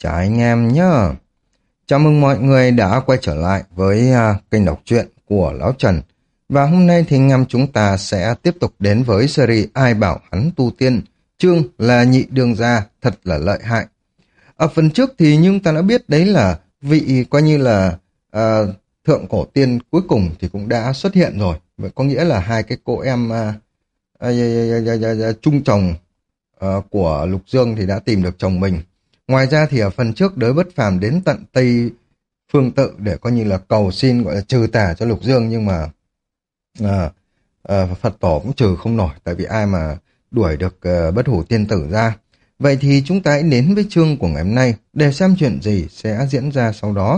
Chào anh em nhé. Chào mừng mọi người đã quay trở lại với kênh đọc truyện của Lão Trần. Và hôm nay thì anh em chúng ta sẽ tiếp tục đến với series Ai bảo hắn tu tiên, chương là Nhị Đương Gia thật là lợi hại. Ở phần trước thì chúng ta đã biết đấy là vị coi như là thượng cổ tiên cuối cùng thì cũng đã xuất hiện rồi. Vậy có nghĩa là hai cái cô em chung chồng của Lục Dương thì đã tìm được chồng mình. Ngoài ra thì ở phần trước Đới Bất Phàm đến tận Tây Phương Tự để coi như là cầu xin gọi là trừ tà cho Lục Dương, nhưng mà Phật tổ cũng trừ không nổi, tại vì ai mà đuổi được Bất Hủ Tiên Tử ra. Vậy thì chúng ta hãy đến với chương của ngày hôm nay để xem chuyện gì sẽ diễn ra sau đó.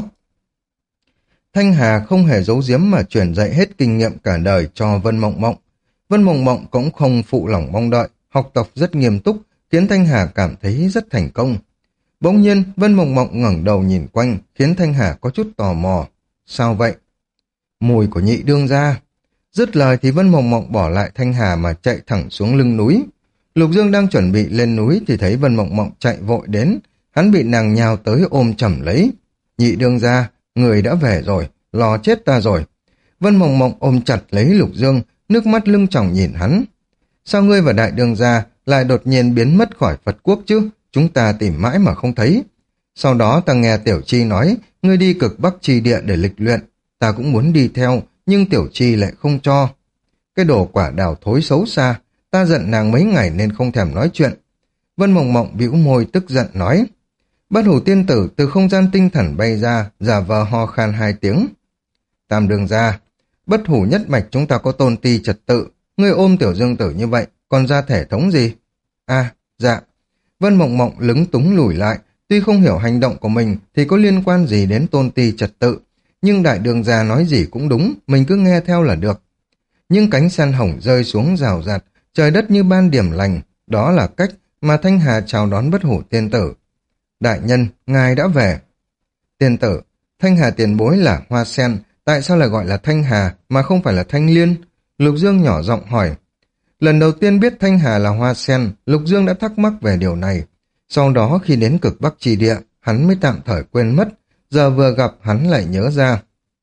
Thanh Hà không hề giấu giếm mà truyền dạy hết kinh nghiệm cả đời cho Vân Mộng Mộng. Vân Mộng Mộng cũng không phụ lòng mong đợi, học tập rất nghiêm túc, khiến Thanh Hà cảm thấy rất thành công. Bỗng nhiên, Vân Mộng Mộng ngẩng đầu nhìn quanh, khiến Thanh Hà có chút tò mò. Sao vậy? Mùi của Nhị Đương Gia. Dứt lời thì Vân Mộng Mộng bỏ lại Thanh Hà mà chạy thẳng xuống lưng núi. Lục Dương đang chuẩn bị lên núi thì thấy Vân Mộng Mộng chạy vội đến, hắn bị nàng nhào tới ôm chầm lấy. Nhị Đương Gia, người đã về rồi, lo chết ta rồi. Vân Mộng Mộng ôm chặt lấy Lục Dương, nước mắt lưng tròng nhìn hắn. Sao ngươi và Đại Đương Gia lại đột nhiên biến mất khỏi Phật quốc chứ? Chúng ta tìm mãi mà không thấy. Sau đó ta nghe Tiểu Chi nói, ngươi đi cực Bắc Chi Địa để lịch luyện. Ta cũng muốn đi theo, nhưng Tiểu Chi lại không cho. Cái đồ quả đào thối xấu xa, ta giận nàng mấy ngày nên không thèm nói chuyện. Vân Mộng Mộng bĩu môi tức giận nói. Bất Hủ Tiên Tử từ không gian tinh thần bay ra, giả vờ ho khan 2 tiếng. Tam Đương Gia, Bất Hủ nhất mạch chúng ta có tôn ti trật tự, ngươi ôm Tiểu Dương Tử như vậy, còn ra thể thống gì? À, dạ. Vân Mộng Mộng lúng túng lùi lại, tuy không hiểu hành động của mình thì có liên quan gì đến tôn ti trật tự, nhưng Đại Đương Gia nói gì cũng đúng, mình cứ nghe theo là được. Nhưng cánh sen hồng rơi xuống rào rạt, trời đất như ban điểm lành, đó là cách mà Thanh Hà chào đón Bất Hủ Tiên Tử. Đại nhân, ngài đã về. Tiên tử, Thanh Hà tiền bối là hoa sen, tại sao lại gọi là Thanh Hà mà không phải là Thanh Liên? Lục Dương nhỏ giọng hỏi. Lần đầu tiên biết Thanh Hà là hoa sen, Lục Dương đã thắc mắc về điều này. Sau đó khi đến cực Bắc Chi Địa, hắn mới tạm thời quên mất, giờ vừa gặp hắn lại nhớ ra.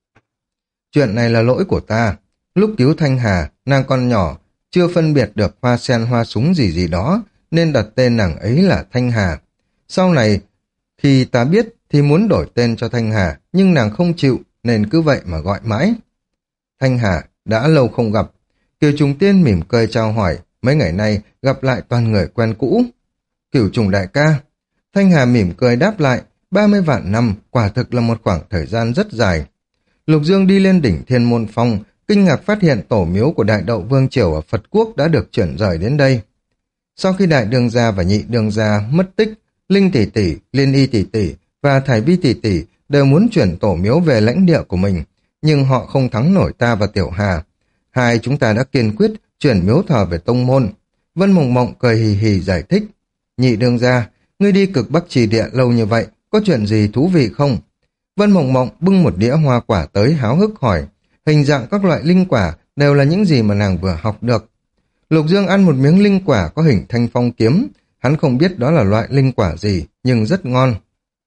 Chuyện này là lỗi của ta. Lúc cứu Thanh Hà, nàng còn nhỏ, chưa phân biệt được hoa sen hoa súng gì gì đó, nên đặt tên nàng ấy là Thanh Hà. Sau này, khi ta biết thì muốn đổi tên cho Thanh Hà, nhưng nàng không chịu, nên cứ vậy mà gọi mãi. Thanh Hà, đã lâu không gặp. Kiều Trùng Tiên mỉm cười chào hỏi, mấy ngày nay gặp lại toàn người quen cũ. Cửu Trùng đại ca. Thanh Hà mỉm cười đáp lại, 30 vạn năm, quả thực là một khoảng thời gian rất dài. Lục Dương đi lên đỉnh Thiên Môn Phong, kinh ngạc phát hiện tổ miếu của Đại Đậu Vương Triều ở Phật Quốc đã được chuyển rời đến đây. Sau khi Đại Đương Gia và Nhị Đương Gia mất tích, Linh tỷ tỷ, Liên Y tỷ tỷ và Thải Vi tỷ tỷ đều muốn chuyển tổ miếu về lãnh địa của mình, nhưng họ không thắng nổi ta và Tiểu Hà. Hai chúng ta đã kiên quyết chuyển miếu thờ về tông môn. Vân Mộng Mộng cười hì hì giải thích. Nhị Đương Gia, ngươi đi cực Bắc Trì Địa lâu như vậy, có chuyện gì thú vị không? Vân Mộng Mộng bưng một đĩa hoa quả tới háo hức hỏi. Hình dạng các loại linh quả đều là những gì mà nàng vừa học được. Lục Dương ăn một miếng linh quả có hình thanh phong kiếm. Hắn không biết đó là loại linh quả gì, nhưng rất ngon.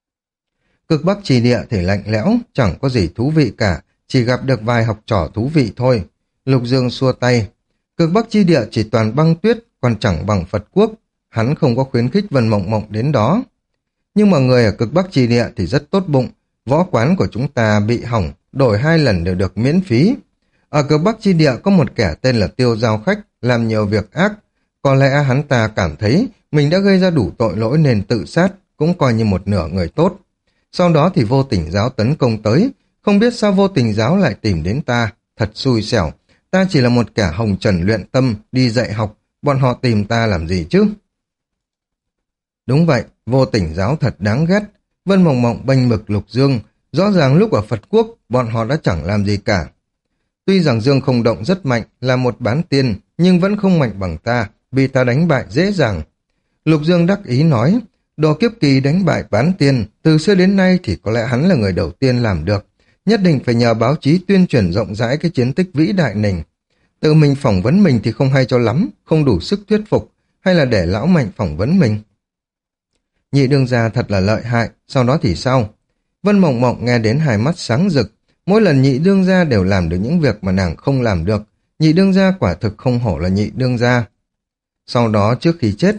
Cực Bắc Trì Địa thì lạnh lẽo, chẳng có gì thú vị cả, chỉ gặp được vài học trò thú vị thôi. Lục Dương xua tay. Cực Bắc Chi Địa chỉ toàn băng tuyết, còn chẳng bằng Phật Quốc. Hắn không có khuyến khích Vân Mộng Mộng đến đó. Nhưng mà người ở Cực Bắc Chi Địa thì rất tốt bụng. Võ quán của chúng ta bị hỏng, đổi 2 lần đều được miễn phí. Ở Cực Bắc Chi Địa có một kẻ tên là Tiêu Giao Khách, làm nhiều việc ác. Có lẽ hắn ta cảm thấy mình đã gây ra đủ tội lỗi nên tự sát, cũng coi như một nửa người tốt. Sau đó thì Vô Tình Giáo tấn công tới. Không biết sao Vô Tình Giáo lại tìm đến ta, thật xui xẻo. Ta chỉ là một kẻ hồng trần luyện tâm, đi dạy học, bọn họ tìm ta làm gì chứ? Đúng vậy, Vô Tình Giáo thật đáng ghét. Vân Mộng Mộng bênh mực Lục Dương, rõ ràng lúc ở Phật Quốc, bọn họ đã chẳng làm gì cả. Tuy rằng Dương Không Động rất mạnh, là một bán tiên, nhưng vẫn không mạnh bằng ta, bị ta đánh bại dễ dàng. Lục Dương đắc ý nói, Đồ Kiếp Kỳ đánh bại bán tiên, từ xưa đến nay thì có lẽ hắn là người đầu tiên làm được. Nhất định phải nhờ báo chí tuyên truyền rộng rãi cái chiến tích vĩ đại này. Tự mình phỏng vấn mình thì không hay cho lắm, không đủ sức thuyết phục, hay là để lão Mạnh phỏng vấn mình. nhị đương gia thật là lợi hại, sau đó thì sao? Vân Mộng Mộng nghe đến hai mắt sáng rực, mỗi lần nhị đương gia đều làm được những việc mà nàng không làm được, nhị đương gia quả thực không hổ là nhị đương gia. Sau đó trước khi chết,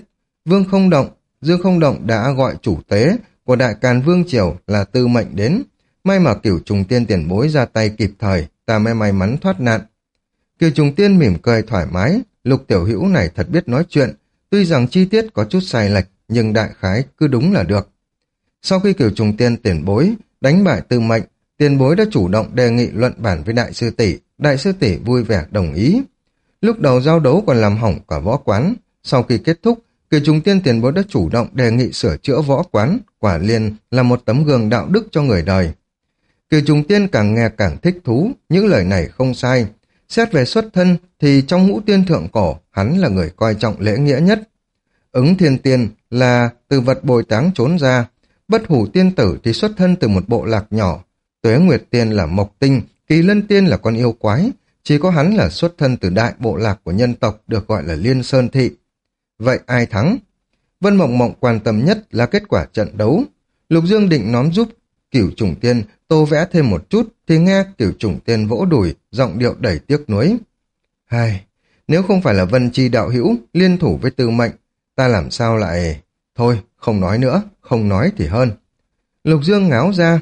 Dương Không Động đã gọi chủ tế của Đại Càn Vương Triều là Tư Mệnh đến, may mà Cửu Trùng Tiên tiền bối ra tay kịp thời, ta mới may mắn thoát nạn. Cửu Trùng Tiên mỉm cười thoải mái, Lục tiểu hữu này thật biết nói chuyện, tuy rằng chi tiết có chút sai lệch, nhưng đại khái cứ đúng là được. Sau khi Cửu Trùng Tiên tiền bối đánh bại Tư Mệnh, tiền bối đã chủ động đề nghị luận bản với đại sư tỷ vui vẻ đồng ý. Lúc đầu giao đấu còn làm hỏng cả võ quán, sau khi kết thúc, Cửu Trùng Tiên tiền bối đã chủ động đề nghị sửa chữa võ quán, quả liền là một tấm gương đạo đức cho người đời. Cửu Trùng Tiên càng nghe càng thích thú, những lời này không sai. Xét về xuất thân thì trong ngũ tiên thượng cổ, hắn là người coi trọng lễ nghĩa nhất. Ứng Thiên Tiên là từ vật bồi táng trốn ra, Bất Hủ Tiên Tử thì xuất thân từ một bộ lạc nhỏ, Tuế Nguyệt Tiên là mộc tinh, Kỳ Lân Tiên là con yêu quái, chỉ có hắn là xuất thân từ đại bộ lạc của nhân tộc được gọi là Liên Sơn Thị. Vậy ai thắng? Vân Mộng Mộng quan tâm nhất là kết quả trận đấu. Lục Dương định nóm giúp Cửu Trùng Tiên tô vẽ thêm một chút thì nghe Cửu Trùng Tiên vỗ đùi, giọng điệu đầy tiếc nuối. Hai, nếu không phải là Vân Chi đạo hữu liên thủ với Tư Mệnh, ta làm sao lại... Thôi, không nói nữa, không nói thì hơn. Lục Dương ngáo ra.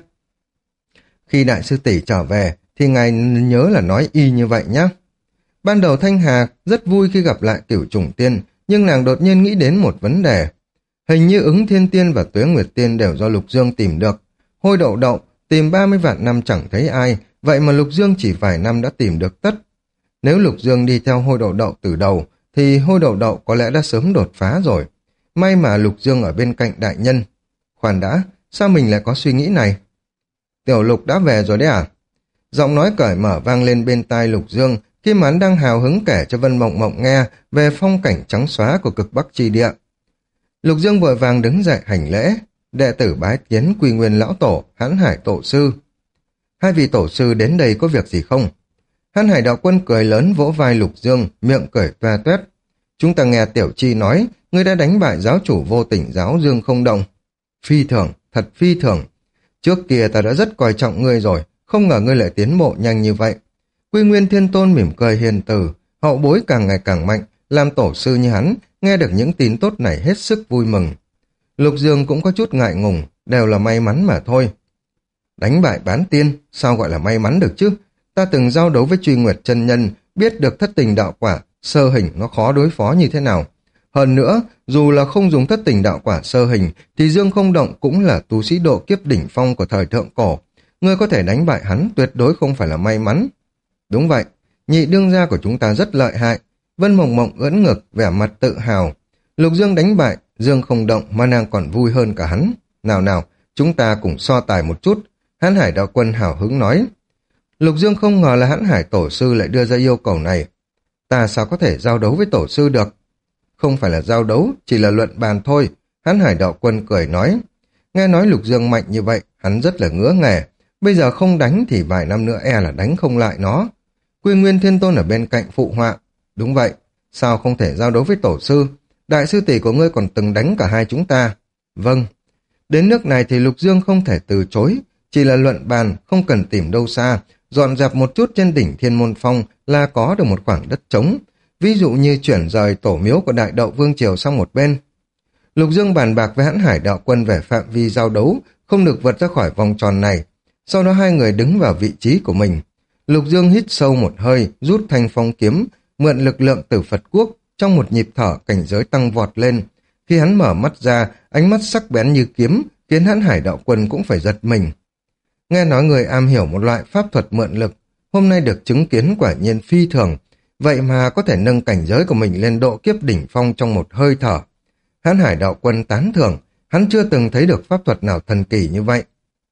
Khi đại sư tỷ trở về thì ngài nhớ là nói y như vậy nhé. Ban đầu Thanh Hà rất vui khi gặp lại Cửu Trùng Tiên, nhưng nàng đột nhiên nghĩ đến một vấn đề. Hình như Ứng Thiên Tiên và Tuế Nguyệt Tiên đều do Lục Dương tìm được. Hôi Đậu Đậu tìm 30 vạn năm chẳng thấy ai, vậy mà Lục Dương chỉ vài năm đã tìm được tất. Nếu Lục Dương đi theo Hôi Đậu Đậu từ đầu, thì Hôi Đậu Đậu có lẽ đã sớm đột phá rồi. May mà Lục Dương ở bên cạnh đại nhân. Khoan đã, sao mình lại có suy nghĩ này? Tiểu Lục đã về rồi đấy à? Giọng nói cởi mở vang lên bên tai Lục Dương khi mà hắn đang hào hứng kể cho Vân Mộng Mộng nghe về phong cảnh trắng xóa của cực Bắc chi địa. Lục Dương vội vàng đứng dậy hành lễ, đệ tử bái kiến Quy Nguyên lão tổ, Hãn Hải tổ sư. Hai vị tổ sư đến đây có việc gì không? Hãn Hải đạo quân cười lớn vỗ vai Lục Dương, miệng cười toe toét. Chúng ta nghe Tiểu Chi nói, ngươi đã đánh bại giáo chủ Vô Tình giáo Dương Không Động. Phi thường, thật phi thường. Trước kia ta đã rất coi trọng ngươi rồi, không ngờ ngươi lại tiến bộ nhanh như vậy. Quy Nguyên Thiên Tôn mỉm cười hiền từ, hậu bối càng ngày càng mạnh, làm tổ sư như hắn, nghe được những tin tốt này hết sức vui mừng. Lục Dương cũng có chút ngại ngùng, đều là may mắn mà thôi. Đánh bại bán tiên, sao gọi là may mắn được chứ? Ta từng giao đấu với Truy Nguyệt chân nhân, biết được thất tình đạo quả, sơ hình nó khó đối phó như thế nào. Hơn nữa, dù là không dùng thất tình đạo quả sơ hình, thì Dương Không Động cũng là tu sĩ độ kiếp đỉnh phong của thời thượng cổ. Ngươi có thể đánh bại hắn tuyệt đối không phải là may mắn. Đúng vậy, nhị đương gia của chúng ta rất lợi hại. Vân Mộng Mộng ưỡn ngực, vẻ mặt tự hào. Lục Dương đánh bại Dương Không Động mà nàng còn vui hơn cả hắn. Nào nào, chúng ta cùng so tài một chút. Hãn Hải đạo quân hào hứng nói. Lục Dương không ngờ là Hãn Hải tổ sư lại đưa ra yêu cầu này. Ta sao có thể giao đấu với tổ sư được? Không phải là giao đấu, chỉ là luận bàn thôi. Hãn Hải đạo quân cười nói. Nghe nói Lục Dương mạnh như vậy, hắn rất là ngứa nghề. Bây giờ không đánh thì vài năm nữa là đánh không lại nó. Quy Nguyên Thiên Tôn ở bên cạnh phụ họa. Đúng vậy, sao không thể giao đấu với tổ sư? Đại sư tỷ của ngươi còn từng đánh cả hai chúng ta. Vâng. Đến nước này thì Lục Dương không thể từ chối. Chỉ là luận bàn, không cần tìm đâu xa. Dọn dẹp một chút trên đỉnh Thiên Môn Phong là có được một khoảng đất trống. Ví dụ như chuyển rời tổ miếu của Đại Đậu Vương Triều sang một bên. Lục Dương bàn bạc với Hãn Hải đạo quân về phạm vi giao đấu, không được vượt ra khỏi vòng tròn này. Sau đó hai người đứng vào vị trí của mình. Lục Dương hít sâu một hơi, rút thanh phong kiếm, mượn lực lượng từ Phật Quốc, trong một nhịp thở cảnh giới tăng vọt lên. Khi hắn mở mắt ra, ánh mắt sắc bén như kiếm, khiến Hãn Hải đạo quân cũng phải giật mình. Nghe nói người am hiểu một loại pháp thuật mượn lực, hôm nay được chứng kiến quả nhiên phi thường, vậy mà có thể nâng cảnh giới của mình lên độ kiếp đỉnh phong trong một hơi thở. Hãn Hải đạo quân tán thưởng, hắn chưa từng thấy được pháp thuật nào thần kỳ như vậy.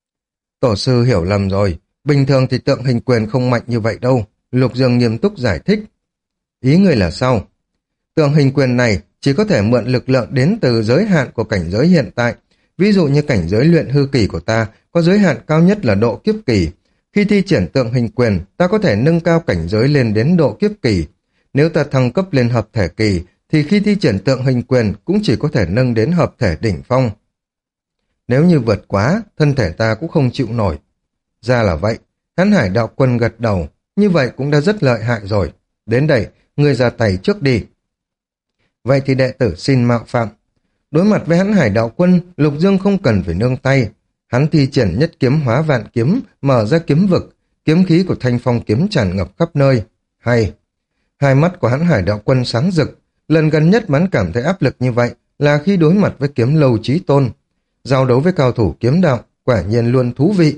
Tổ sư hiểu lầm rồi, bình thường thì tượng hình quyền không mạnh như vậy đâu, Lục Dương nghiêm túc giải thích. Ý người là sao? Tượng hình quyền này chỉ có thể mượn lực lượng đến từ giới hạn của cảnh giới hiện tại. Ví dụ như cảnh giới luyện hư kỳ của ta có giới hạn cao nhất là độ kiếp kỳ. Khi thi triển tượng hình quyền, ta có thể nâng cao cảnh giới lên đến độ kiếp kỳ. Nếu ta thăng cấp lên hợp thể kỳ, thì khi thi triển tượng hình quyền cũng chỉ có thể nâng đến hợp thể đỉnh phong. Nếu như vượt quá, thân thể ta cũng không chịu nổi. Ra là vậy, Hán Hải đạo quân gật đầu, như vậy cũng đã rất lợi hại rồi. Đến đây, ngươi ra tay trước đi. Vậy thì đệ tử xin mạo phạm. Đối mặt với Hán Hải đạo quân, Lục Dương không cần phải nương tay. Hắn thi triển nhất kiếm hóa vạn kiếm, mở ra kiếm vực, kiếm khí của Thanh Phong kiếm tràn ngập khắp nơi. Hay! Hai mắt của Hán Hải đạo quân sáng rực, lần gần nhất hắn cảm thấy áp lực như vậy là khi đối mặt với kiếm lâu chí tôn. Giao đấu với cao thủ kiếm đạo, quả nhiên luôn thú vị.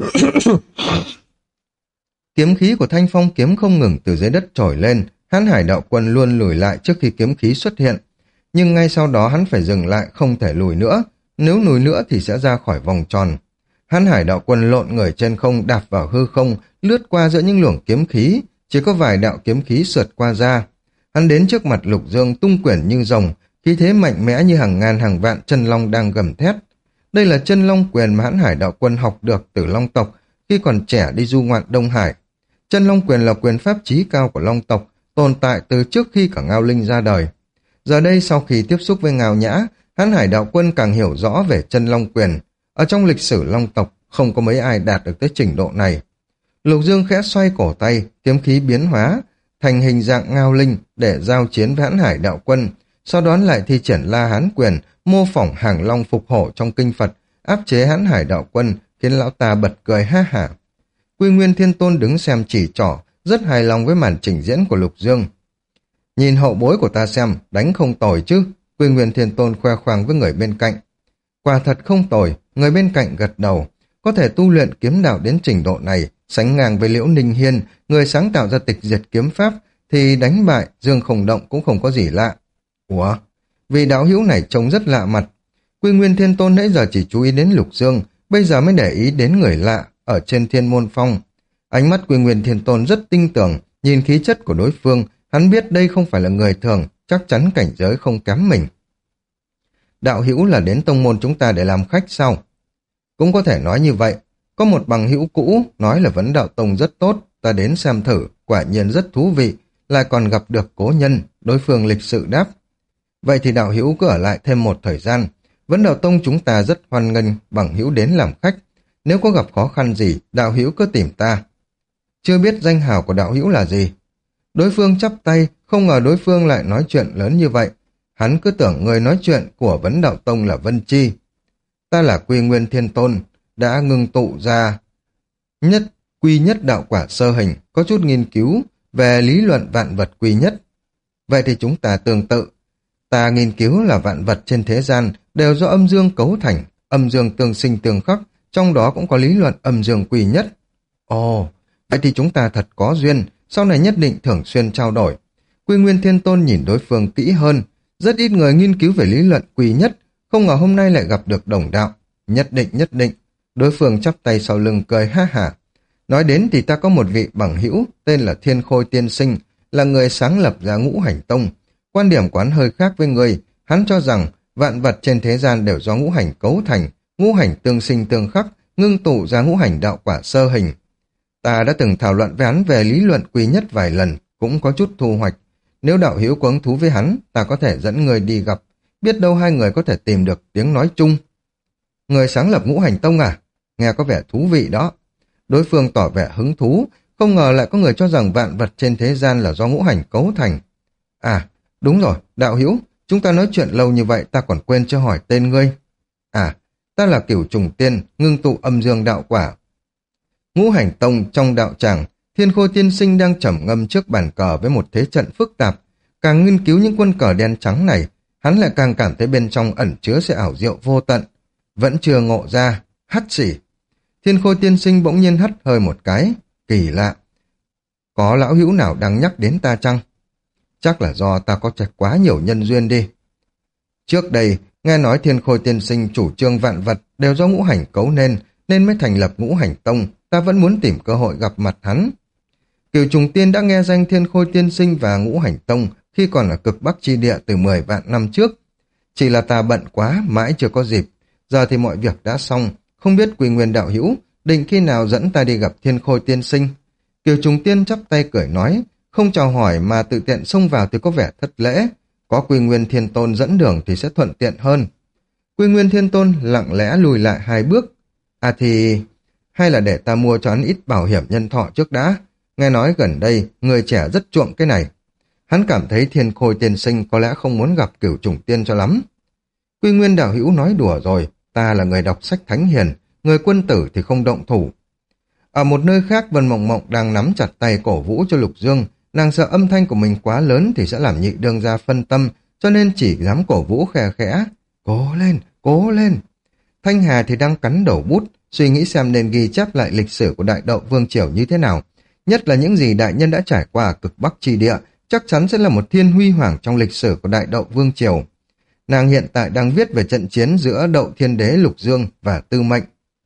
Kiếm khí của Thanh Phong kiếm không ngừng từ dưới đất trồi lên, Hán Hải đạo quân luôn lùi lại trước khi kiếm khí xuất hiện. Nhưng ngay sau đó hắn phải dừng lại, không thể lùi nữa. Nếu lùi nữa thì sẽ ra khỏi vòng tròn. Hán Hải đạo quân lộn người trên không, đạp vào hư không, lướt qua giữa những luồng kiếm khí, chỉ có vài đạo kiếm khí sượt qua ra. Hắn đến trước mặt Lục Dương tung quyển như rồng, khí thế mạnh mẽ như hàng ngàn hàng vạn chân long đang gầm thét. Đây là chân long quyền mà Hán Hải đạo quân học được từ Long tộc khi còn trẻ đi du ngoạn Đông Hải. Chân long quyền là quyền pháp chí cao của Long tộc, tồn tại từ trước khi cả Ngao Linh ra đời. Giờ đây sau khi tiếp xúc với Ngao Nhã, Hán Hải đạo quân càng hiểu rõ về chân long quyền. Ở trong lịch sử Long tộc không có mấy ai đạt được tới trình độ này. Lục Dương khẽ xoay cổ tay, kiếm khí biến hóa thành hình dạng Ngao Linh để giao chiến với Hán Hải đạo quân, sau đó lại thi triển La Hán quyền, mô phỏng hàng long phục hổ trong kinh Phật, áp chế Hán Hải đạo quân, khiến lão ta bật cười ha hả. Quy Nguyên Thiên Tôn đứng xem chỉ trỏ, rất hài lòng với màn trình diễn của Lục Dương. Nhìn hậu bối của ta xem, đánh không tồi chứ, Quy Nguyên Thiên Tôn khoe khoang với người bên cạnh. Quả thật không tồi, người bên cạnh gật đầu, có thể tu luyện kiếm đạo đến trình độ này, sánh ngang với Liễu Ninh Hiên, người sáng tạo ra tịch diệt kiếm pháp, thì đánh bại Dương Không Động cũng không có gì lạ. Ủa? Vì đạo hữu này trông rất lạ mặt. Quy Nguyên Thiên Tôn nãy giờ chỉ chú ý đến Lục Dương, bây giờ mới để ý đến người lạ ở trên Thiên Môn Phong. Ánh mắt Quy Nguyên Thiên Tôn rất tinh tường, nhìn khí chất của đối phương, hắn biết đây không phải là người thường, chắc chắn cảnh giới không kém mình. Đạo hữu là đến tông môn chúng ta để làm khách sao? Cũng có thể nói như vậy. Có một bằng hữu cũ nói là Vấn Đạo Tông rất tốt, ta đến xem thử, quả nhiên rất thú vị, lại còn gặp được cố nhân, đối phương lịch sự đáp. Vậy thì đạo hữu cứ ở lại thêm một thời gian. Vấn Đạo Tông chúng ta rất hoan nghênh bằng hữu đến làm khách. Nếu có gặp khó khăn gì, đạo hữu cứ tìm ta. Chưa biết danh hào của đạo hữu là gì? Đối phương chắp tay, không ngờ đối phương lại nói chuyện lớn như vậy. Hắn cứ tưởng người nói chuyện của Vấn Đạo Tông là Vân Chi. Ta là Quy Nguyên Thiên Tôn, đã ngưng tụ ra quy nhất đạo quả sơ hình, có chút nghiên cứu về lý luận vạn vật quy nhất. Vậy thì chúng ta tương tự. Ta nghiên cứu là vạn vật trên thế gian đều do âm dương cấu thành, âm dương tương sinh tương khắc, trong đó cũng có lý luận âm dương quy nhất. Ồ, vậy thì chúng ta thật có duyên, sau này nhất định thường xuyên trao đổi. Quy Nguyên Thiên Tôn nhìn đối phương kỹ hơn, rất ít người nghiên cứu về lý luận quy nhất, không ngờ hôm nay lại gặp được đồng đạo. Nhất định. Đối phương chắp tay sau lưng cười ha hả. Nói đến thì ta có một vị bằng hữu tên là Thiên Khôi Tiên Sinh, là người sáng lập ra Ngũ Hành Tông. Quan điểm của hắn hơi khác với người, hắn cho rằng vạn vật trên thế gian đều do ngũ hành cấu thành, ngũ hành tương sinh tương khắc, ngưng tụ ra ngũ hành đạo quả sơ hình. Ta đã từng thảo luận với hắn về lý luận quy nhất vài lần, cũng có chút thu hoạch. Nếu đạo hữu có hứng thú với hắn, ta có thể dẫn người đi gặp, biết đâu hai người có thể tìm được tiếng nói chung. Người sáng lập Ngũ Hành Tông à? Nghe có vẻ thú vị đó. Đối phương tỏ vẻ hứng thú, không ngờ lại có người cho rằng vạn vật trên thế gian là do ngũ hành cấu thành. À, đúng rồi, đạo hữu, chúng ta nói chuyện lâu như vậy ta còn quên chưa hỏi tên ngươi. À, ta là Cửu Trùng Tiên, ngưng tụ âm dương đạo quả. Ngũ Hành Tông trong đạo tràng, Thiên Khôi Tiên Sinh đang trầm ngâm trước bàn cờ với một thế trận phức tạp. Càng nghiên cứu những quân cờ đen trắng này, hắn lại càng cảm thấy bên trong ẩn chứa sự ảo diệu vô tận. Vẫn chưa ngộ ra, hắt xỉ. Thiên Khôi Tiên Sinh bỗng nhiên hắt hơi một cái, kỳ lạ. Có lão hữu nào đang nhắc đến ta chăng? Chắc là do ta có trạch quá nhiều nhân duyên đi. Trước đây, nghe nói Thiên Khôi Tiên Sinh chủ trương vạn vật đều do ngũ hành cấu nên mới thành lập Ngũ Hành Tông, ta vẫn muốn tìm cơ hội gặp mặt hắn. Cửu Trùng Tiên đã nghe danh Thiên Khôi Tiên Sinh và Ngũ Hành Tông khi còn ở cực Bắc chi địa từ 10 vạn năm trước. Chỉ là ta bận quá, mãi chưa có dịp. Giờ thì mọi việc đã xong, không biết Quy Nguyên đạo hữu định khi nào dẫn ta đi gặp Thiên Khôi Tiên Sinh. Cửu Trùng Tiên chắp tay cười nói, không chào hỏi mà tự tiện xông vào thì có vẻ thất lễ. Có Quy Nguyên Thiên Tôn dẫn đường thì sẽ thuận tiện hơn. Quy Nguyên Thiên Tôn lặng lẽ lùi lại 2 bước. À thì... hay là để ta mua cho hắn ít bảo hiểm nhân thọ trước đã. Nghe nói gần đây, người trẻ rất chuộng cái này. Hắn cảm thấy Thiên Khôi tiên sinh có lẽ không muốn gặp Cửu Trùng Tiên cho lắm. Quy Nguyên đạo hữu nói đùa rồi, ta là người đọc sách thánh hiền, người quân tử thì không động thủ. Ở một nơi khác, Vân Mộng Mộng đang nắm chặt tay cổ vũ cho Lục Dương, nàng sợ âm thanh của mình quá lớn thì sẽ làm Nhị đương gia phân tâm, cho nên chỉ dám cổ vũ khẽ khẽ. Cố lên, cố lên. Thanh Hà thì đang cắn đầu bút, suy nghĩ xem nên ghi chép lại lịch sử của Đại Đậu Vương Triều như thế nào. Nhất là những gì đại nhân đã trải qua cực Bắc chi địa, chắc chắn sẽ là một thiên huy hoàng trong lịch sử của Đại Đậu Vương Triều. Nàng hiện tại đang viết về trận chiến giữa Đậu Thiên Đế Lục Dương và Tư Mệnh.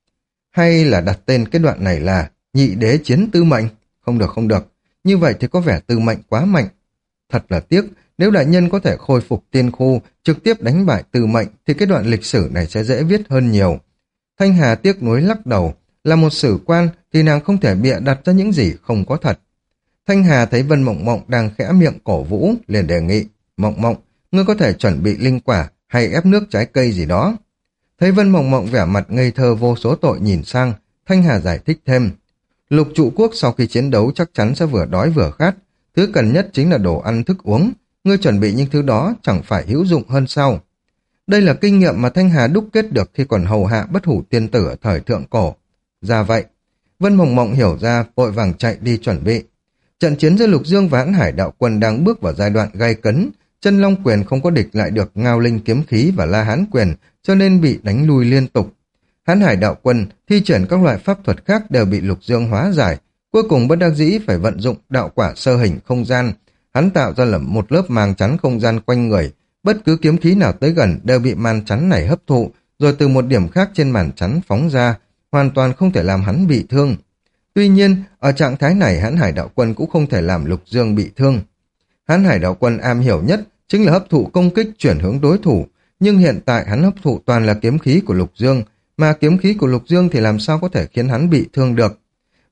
Hay là đặt tên cái đoạn này là Nhị Đế Chiến Tư Mệnh? Không được, không được. Như vậy thì có vẻ Tư Mệnh quá mạnh. Thật là tiếc, nếu đại nhân có thể khôi phục tiên khu, trực tiếp đánh bại Tư Mệnh thì cái đoạn lịch sử này sẽ dễ viết hơn nhiều. Thanh Hà tiếc nuối lắc đầu, là một sử quan thì nàng không thể bịa đặt ra những gì không có thật. Thanh Hà thấy Vân Mộng Mộng đang khẽ miệng cổ vũ, liền đề nghị, Mộng Mộng, ngươi có thể chuẩn bị linh quả hay ép nước trái cây gì đó. Thấy Vân Mộng Mộng vẻ mặt ngây thơ vô số tội nhìn sang, Thanh Hà giải thích thêm. Lục trụ quốc sau khi chiến đấu chắc chắn sẽ vừa đói vừa khát, thứ cần nhất chính là đồ ăn thức uống, ngươi chuẩn bị những thứ đó chẳng phải hữu dụng hơn sao. Đây là kinh nghiệm mà Thanh Hà đúc kết được khi còn hầu hạ Bất Hủ Tiên Tử ở thời thượng cổ. Ra vậy, Vân Mộng Mộng hiểu ra, vội vàng chạy đi chuẩn bị. Trận chiến giữa Lục Dương và Hãn Hải đạo quân đang bước vào giai đoạn gay cấn, Chân Long quyền không có địch lại được Ngao Linh kiếm khí và La Hán quyền, cho nên bị đánh lui liên tục. Hãn Hải đạo quân thi triển các loại pháp thuật khác đều bị Lục Dương hóa giải, cuối cùng bất đắc dĩ phải vận dụng đạo quả sơ hình không gian. Hắn tạo ra một lớp màng chắn không gian quanh người, bất cứ kiếm khí nào tới gần đều bị màn chắn này hấp thụ, rồi từ một điểm khác trên màn chắn phóng ra, hoàn toàn không thể làm hắn bị thương. Tuy nhiên, ở trạng thái này Hãn Hải đạo quân cũng không thể làm Lục Dương bị thương. Hãn Hải đạo quân am hiểu nhất chính là hấp thụ công kích chuyển hướng đối thủ, nhưng hiện tại hắn hấp thụ toàn là kiếm khí của Lục Dương, mà kiếm khí của Lục Dương thì làm sao có thể khiến hắn bị thương được.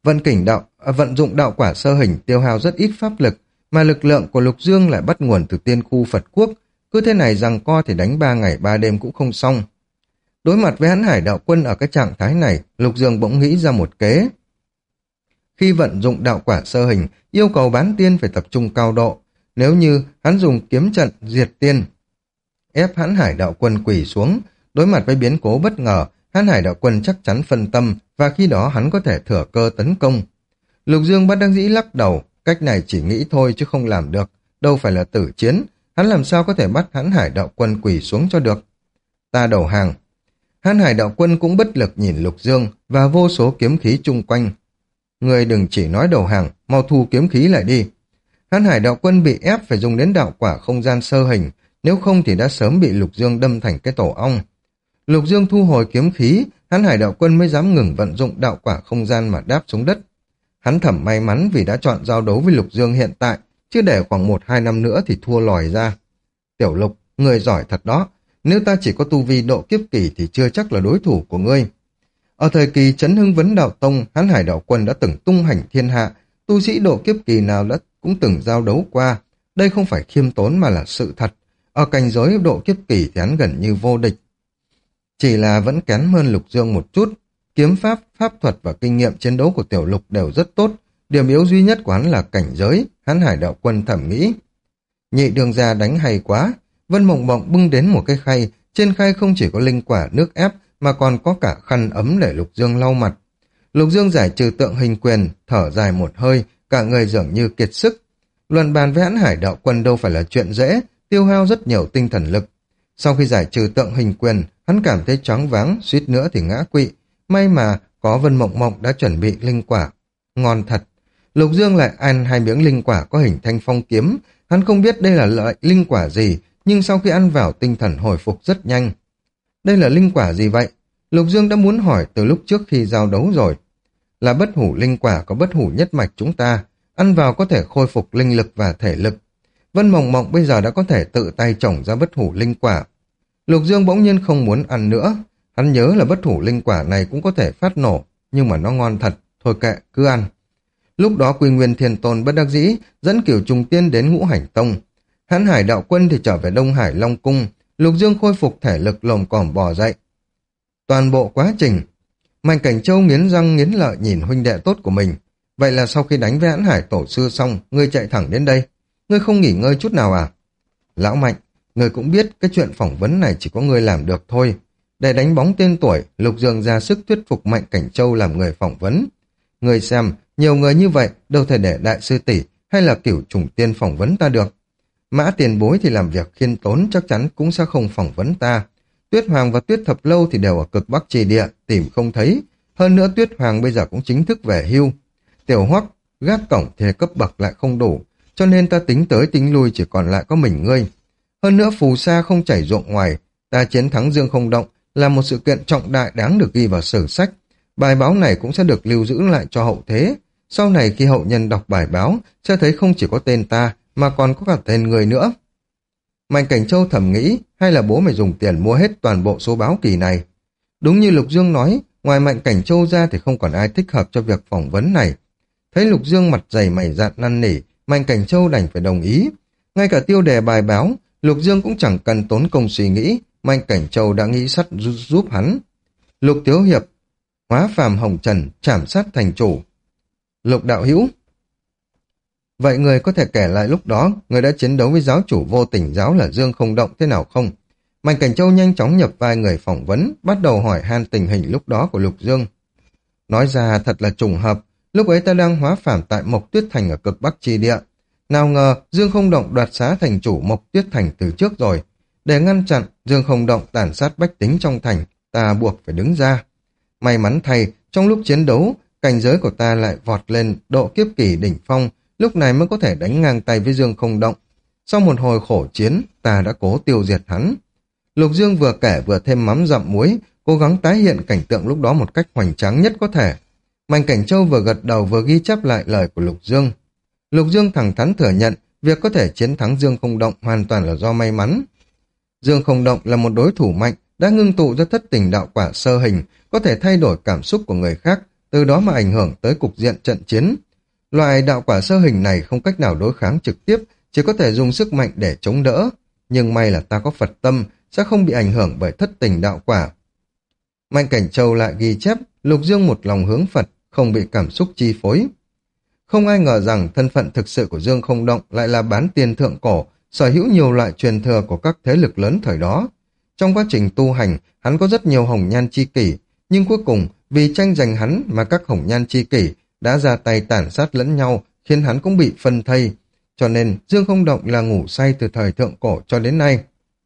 Vận dụng đạo quả sơ hình tiêu hao rất ít pháp lực, mà lực lượng của Lục Dương lại bắt nguồn từ tiên khu Phật Quốc, cứ thế này giằng co thì đánh 3 ngày 3 đêm cũng không xong. Đối mặt với Hãn Hải đạo quân ở cái trạng thái này, Lục Dương bỗng nghĩ ra một kế. Khi vận dụng đạo quả sơ hình, yêu cầu bán tiên phải tập trung cao độ. Nếu như hắn dùng kiếm trận diệt tiên, ép Hãn Hải đạo quân quỳ xuống, đối mặt với biến cố bất ngờ, Hãn Hải đạo quân chắc chắn phân tâm, và khi đó hắn có thể thừa cơ tấn công. Lục Dương bất đắc dĩ lắc đầu, cách này chỉ nghĩ thôi chứ không làm được, đâu phải là tử chiến, hắn làm sao có thể bắt Hãn Hải đạo quân quỳ xuống cho được. Ta đầu hàng. Hãn Hải đạo quân cũng bất lực nhìn Lục Dương và vô số kiếm khí chung quanh. Người đừng chỉ nói đầu hàng, mau thu kiếm khí lại đi. Hãn Hải đạo quân bị ép phải dùng đến đạo quả không gian sơ hình, nếu không thì đã sớm bị Lục Dương đâm thành cái tổ ong. Lục Dương thu hồi kiếm khí, Hãn Hải đạo quân mới dám ngừng vận dụng đạo quả không gian mà đáp xuống đất. Hắn thầm may mắn vì đã chọn giao đấu với Lục Dương hiện tại, chứ để khoảng 1-2 năm nữa thì thua lòi ra. Tiểu Lục, người giỏi thật đó, nếu ta chỉ có tu vi độ kiếp kỳ thì chưa chắc là đối thủ của ngươi. Ở thời kỳ Chấn Hưng Vấn Đạo Tông, Hãn Hải đạo quân đã từng tung hành thiên hạ, tu sĩ độ kiếp kỳ nào cũng từng giao đấu qua. Đây không phải khiêm tốn mà là sự thật. Ở cảnh giới độ kiếp kỳ thì hắn gần như vô địch. Chỉ là vẫn kém hơn Lục Dương một chút. Kiếm pháp, pháp thuật và kinh nghiệm chiến đấu của Tiểu Lục đều rất tốt. Điểm yếu duy nhất của hắn là cảnh giới, Hãn Hải đạo quân thẩm nghĩ. Nhị đường gia đánh hay quá. Vân Mộng Mộng bưng đến một cái khay, trên khay không chỉ có linh quả nước ép mà còn có cả khăn ấm để Lục Dương lau mặt. Lục Dương giải trừ tượng hình quyền, thở dài một hơi, cả người dường như kiệt sức. Luận bàn với Hãn Hải đạo quân đâu phải là chuyện dễ, tiêu hao rất nhiều tinh thần lực. Sau khi giải trừ tượng hình quyền, hắn cảm thấy choáng váng, suýt nữa thì ngã quỵ. May mà có Vân Mộng Mộng đã chuẩn bị linh quả. Ngon thật. Lục Dương lại ăn 2 miếng linh quả có hình thanh phong kiếm. Hắn không biết đây là loại linh quả gì, nhưng sau khi ăn vào tinh thần hồi phục rất nhanh. Đây là linh quả gì vậy? Lục Dương đã muốn hỏi từ lúc trước khi giao đấu rồi. Là bất hủ linh quả có bất hủ nhất mạch chúng ta. Ăn vào có thể khôi phục linh lực và thể lực. Vân Mộng Mộng bây giờ đã có thể tự tay trồng ra bất hủ linh quả. Lục Dương bỗng nhiên không muốn ăn nữa. Hắn nhớ là bất hủ linh quả này cũng có thể phát nổ, nhưng mà nó ngon thật, thôi kệ, cứ ăn. Lúc đó Quy Nguyên Thiên Tôn bất đắc dĩ dẫn Cửu Trùng Tiên đến Ngũ Hành Tông. Hãn Hải đạo quân thì trở về Đông Hải Long Cung. Lục Dương khôi phục thể lực lồm cồm bò dậy. Toàn bộ quá trình, Mạnh Cảnh Châu nghiến răng nghiến lợi nhìn huynh đệ tốt của mình. Vậy là sau khi đánh với Hãn Hải tổ sư xong, ngươi chạy thẳng đến đây. Ngươi không nghỉ ngơi chút nào à? Lão Mạnh, ngươi cũng biết cái chuyện phỏng vấn này chỉ có ngươi làm được thôi. Để đánh bóng tên tuổi, Lục Dương ra sức thuyết phục Mạnh Cảnh Châu làm người phỏng vấn. Ngươi xem, nhiều người như vậy đâu thể để đại sư tỷ hay là Cửu Trùng Tiên phỏng vấn ta được. Mã Tiền Bối thì làm việc khiêm tốn chắc chắn cũng sẽ không phỏng vấn ta. Tuyết Hoàng và Tuyết Thập Lâu thì đều ở cực Bắc Trì Địa, tìm không thấy. Hơn nữa Tuyết Hoàng bây giờ cũng chính thức về hưu. Tiểu Hoắc, gác cổng thì cấp bậc lại không đủ, cho nên ta tính tới tính lui chỉ còn lại có mình ngươi. Hơn nữa phù sa không chảy ruộng ngoài, ta chiến thắng Dương Không Động là một sự kiện trọng đại đáng được ghi vào sử sách. Bài báo này cũng sẽ được lưu giữ lại cho hậu thế. Sau này khi hậu nhân đọc bài báo, sẽ thấy không chỉ có tên ta, mà còn có cả tên người nữa. Mạnh Cảnh Châu thầm nghĩ, hay là bố mày dùng tiền mua hết toàn bộ số báo kỳ này. Đúng như Lục Dương nói, ngoài Mạnh Cảnh Châu ra thì không còn ai thích hợp cho việc phỏng vấn này. Thấy Lục Dương mặt dày mày dạn năn nỉ, Mạnh Cảnh Châu đành phải đồng ý. Ngay cả tiêu đề bài báo, Lục Dương cũng chẳng cần tốn công suy nghĩ, Mạnh Cảnh Châu đã nghĩ sẵn giúp hắn. Lục Tiếu Hiệp, hóa phàm hồng trần, trảm sát thành chủ. Lục đạo hữu. Vậy người có thể kể lại lúc đó người đã chiến đấu với giáo chủ vô tình giáo là Dương Không Động thế nào không? Mạnh Cảnh Châu nhanh chóng nhập vai người phỏng vấn, bắt đầu hỏi han tình hình lúc đó của Lục Dương. Nói ra thật là trùng hợp, lúc ấy ta đang hóa phàm tại Mộc Tuyết Thành ở cực Bắc Chi Địa. Nào ngờ Dương Không Động đoạt xá thành chủ Mộc Tuyết Thành từ trước rồi. Để ngăn chặn Dương Không Động tàn sát bách tính trong thành, ta buộc phải đứng ra. May mắn thay, trong lúc chiến đấu, cảnh giới của ta lại vọt lên độ kiếp kỳ đỉnh phong, lúc này mới có thể đánh ngang tay với Dương Không Động. Sau một hồi khổ chiến, ta đã cố tiêu diệt hắn. Lục Dương vừa kể vừa thêm mắm dặm muối, cố gắng tái hiện cảnh tượng lúc đó một cách hoành tráng nhất có thể. Mạnh Cảnh Châu vừa gật đầu vừa ghi chép lại lời của Lục Dương. Lục Dương thẳng thắn thừa nhận việc có thể chiến thắng Dương Không Động hoàn toàn là do may mắn. Dương Không Động là một đối thủ mạnh, đã ngưng tụ ra thất tình đạo quả sơ hình, có thể thay đổi cảm xúc của người khác, từ đó mà ảnh hưởng tới cục diện trận chiến. Loại đạo quả sơ hình này không cách nào đối kháng trực tiếp, chỉ có thể dùng sức mạnh để chống đỡ. Nhưng may là ta có Phật tâm, sẽ không bị ảnh hưởng bởi thất tình đạo quả. Mạnh Cảnh Châu lại ghi chép, Lục Dương một lòng hướng Phật, không bị cảm xúc chi phối. Không ai ngờ rằng thân phận thực sự của Dương Không Động lại là bán tiên thượng cổ, sở hữu nhiều loại truyền thừa của các thế lực lớn thời đó. Trong quá trình tu hành, hắn có rất nhiều hồng nhan chi kỷ, nhưng cuối cùng vì tranh giành hắn mà các hồng nhan chi kỷ đã ra tay tàn sát lẫn nhau, khiến hắn cũng bị phân thây. Cho nên Dương Không Động là ngủ say từ thời thượng cổ cho đến nay.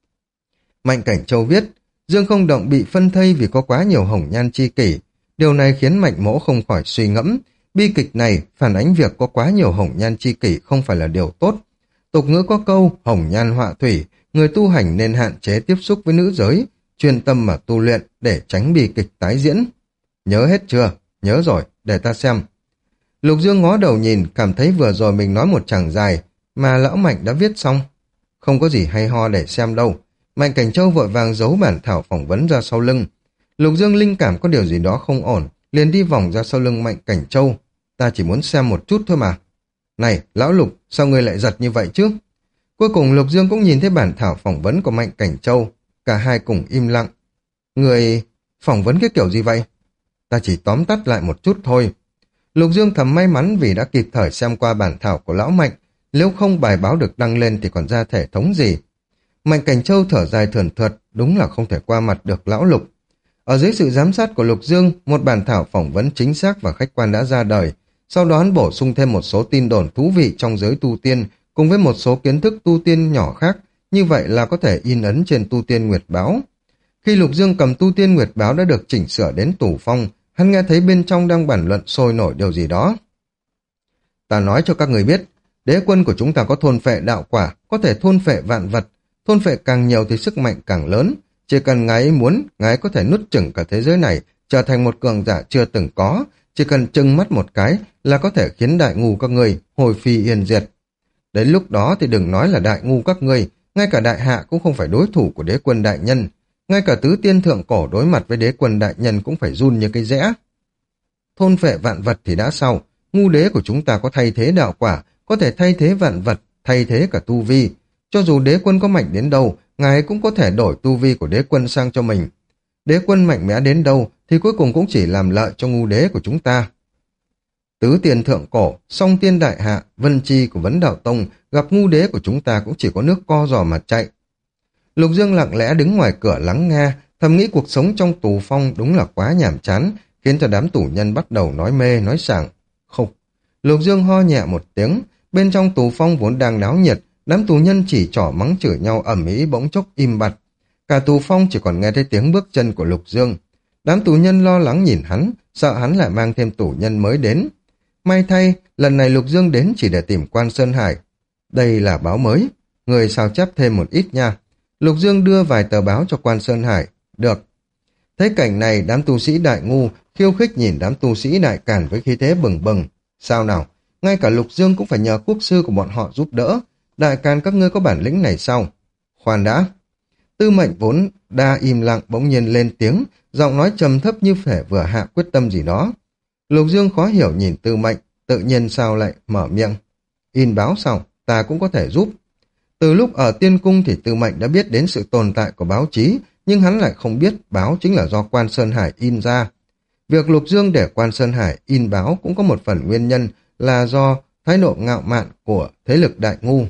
Mạnh Cảnh Châu viết, Dương Không Động bị phân thây vì có quá nhiều hồng nhan chi kỷ. Điều này khiến Mạnh Mỗ không khỏi suy ngẫm. Bi kịch này phản ánh việc có quá nhiều hồng nhan chi kỷ không phải là điều tốt. Tục ngữ có câu, hồng nhan họa thủy, người tu hành nên hạn chế tiếp xúc với nữ giới, chuyên tâm mà tu luyện để tránh bi kịch tái diễn. Nhớ hết chưa? Nhớ rồi, để ta xem. Lục Dương ngó đầu nhìn, cảm thấy vừa rồi mình nói một chàng dài, mà lão Mạnh đã viết xong. Không có gì hay ho để xem đâu. Mạnh Cảnh Châu vội vàng giấu bản thảo phỏng vấn ra sau lưng. Lục Dương linh cảm có điều gì đó không ổn, liền đi vòng ra sau lưng Mạnh Cảnh Châu. Ta chỉ muốn xem một chút thôi mà. Này, lão Lục, sao ngươi lại giật như vậy chứ? Cuối cùng Lục Dương cũng nhìn thấy bản thảo phỏng vấn của Mạnh Cảnh Châu. Cả hai cùng im lặng. Người phỏng vấn cái kiểu gì vậy? Ta chỉ tóm tắt lại một chút thôi. Lục Dương thầm may mắn vì đã kịp thời xem qua bản thảo của lão Mạnh. Nếu không bài báo được đăng lên thì còn ra thể thống gì. Mạnh Cảnh Châu thở dài thườn thượt, đúng là không thể qua mặt được lão Lục. Ở dưới sự giám sát của Lục Dương, một bản thảo phỏng vấn chính xác và khách quan đã ra đời. Sau đó hắn bổ sung thêm một số tin đồn thú vị trong giới tu tiên, cùng với một số kiến thức tu tiên nhỏ khác, như vậy là có thể in ấn trên Tu Tiên Nguyệt Báo. Khi Lục Dương cầm Tu Tiên Nguyệt Báo đã được chỉnh sửa đến tủ phong, hắn nghe thấy bên trong đang bàn luận sôi nổi điều gì đó. Ta nói cho các người biết, đế quân của chúng ta có thôn phệ đạo quả, có thể thôn phệ vạn vật, thôn phệ càng nhiều thì sức mạnh càng lớn. Chỉ cần ngài ấy muốn, ngài ấy có thể nuốt chửng cả thế giới này, trở thành một cường giả chưa từng có. Chỉ cần trừng mắt một cái là có thể khiến đại ngu các ngươi hồi phi yên diệt. Đến lúc đó thì đừng nói là đại ngu các ngươi, ngay cả đại hạ cũng không phải đối thủ của đế quân đại nhân. Ngay cả tứ tiên thượng cổ đối mặt với đế quân đại nhân cũng phải run như cái rẽ. Thôn phệ vạn vật thì đã sao? Ngu đế của chúng ta có thay thế đạo quả, có thể thay thế vạn vật, thay thế cả tu vi. Cho dù đế quân có mạnh đến đâu, ngài cũng có thể đổi tu vi của đế quân sang cho mình. Đế quân mạnh mẽ đến đâu thì cuối cùng cũng chỉ làm lợi cho ngu đế của chúng ta. Tứ tiền thượng cổ, song tiên đại hạ, Vân Chi của Vấn Đạo Tông gặp ngu đế của chúng ta cũng chỉ có nước co giò mà chạy. Lục Dương lặng lẽ đứng ngoài cửa lắng nghe, thầm nghĩ cuộc sống trong tù phong đúng là quá nhàm chán, khiến cho đám tù nhân bắt đầu nói mê nói sảng. Khục. Lục Dương ho nhẹ một tiếng, bên trong tù phong vốn đang náo nhiệt, đám tù nhân chỉ trỏ mắng chửi nhau ầm ĩ bỗng chốc im bặt. Cả tù phong chỉ còn nghe thấy tiếng bước chân của Lục Dương. Đám tù nhân lo lắng nhìn hắn, sợ hắn lại mang thêm tù nhân mới đến. May thay, lần này Lục Dương đến chỉ để tìm Quan Sơn Hải. Đây là báo mới, người sao chép thêm một ít nha. Lục Dương đưa vài tờ báo cho Quan Sơn Hải. Được. Thấy cảnh này, đám tu sĩ đại ngu khiêu khích nhìn đám tu sĩ đại càn với khí thế bừng bừng. Sao nào? Ngay cả Lục Dương cũng phải nhờ quốc sư của bọn họ giúp đỡ. Đại càn các ngươi có bản lĩnh này sao? Khoan đã. Tư Mệnh vốn đa im lặng bỗng nhiên lên tiếng, giọng nói trầm thấp như thể vừa hạ quyết tâm gì đó. Lục Dương khó hiểu nhìn Tư Mệnh, tự nhiên sao lại mở miệng. In báo sao? Ta cũng có thể giúp. Từ lúc ở Tiên Cung thì Tư Mệnh đã biết đến sự tồn tại của báo chí, nhưng hắn lại không biết báo chính là do Quan Sơn Hải in ra. Việc Lục Dương để Quan Sơn Hải in báo cũng có một phần nguyên nhân là do thái độ ngạo mạn của thế lực đại ngu.